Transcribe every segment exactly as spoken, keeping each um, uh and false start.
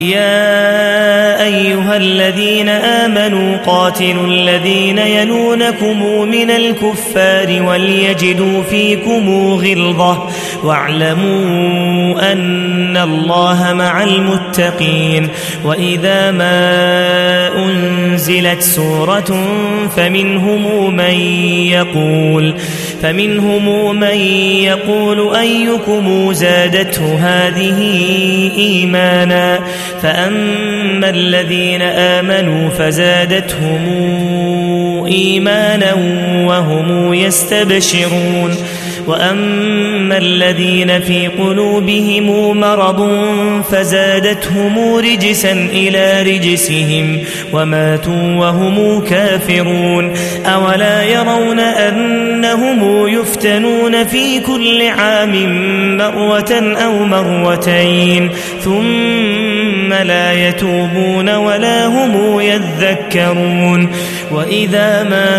يا أيها الذين آمنوا قاتلوا الذين يلونكم من الكفار وليجدوا فيكم غلظة واعلموا أن الله مع المتقين. وإذا ما أنزلت سورة فمنهم من يقول فمنهم من يقول أيكم زادته هذه إيمانا فأما الذين آمنوا فزادتهم إيمانا وهم يستبشرون وأما الذين في قلوبهم مرض فزادتهم رجسا إلى رجسهم وماتوا وهم كافرون. أولا يرون أنهم يفتنون في كل عام مرة أو مرتين ثم لا يتوبون ولا هم يذكرون. وإذا ما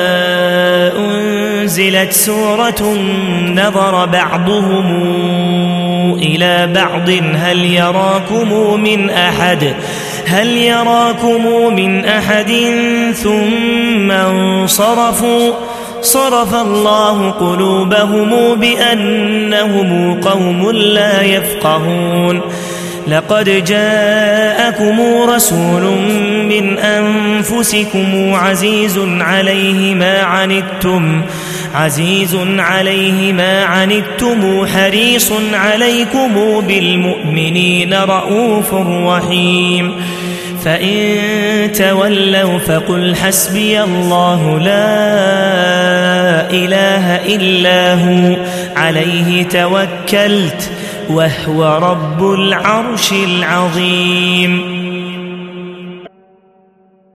أنزلت سورة نظر بعضهم إلى بعض هل يراكم من أحد هل يراكم من أحد ثم انصرفوا صرف الله قلوبهم بأنهم قوم لا يفقهون. لقد جاءكم رسول من أنفسكم عزيز عليه ما عنتم عزيز عليه ما عنتم حريص عليكم بالمؤمنين رؤوف رحيم. فإن تولوا فقل حسبي الله لا إله إلا هو عليه توكلت وهو رب العرش العظيم.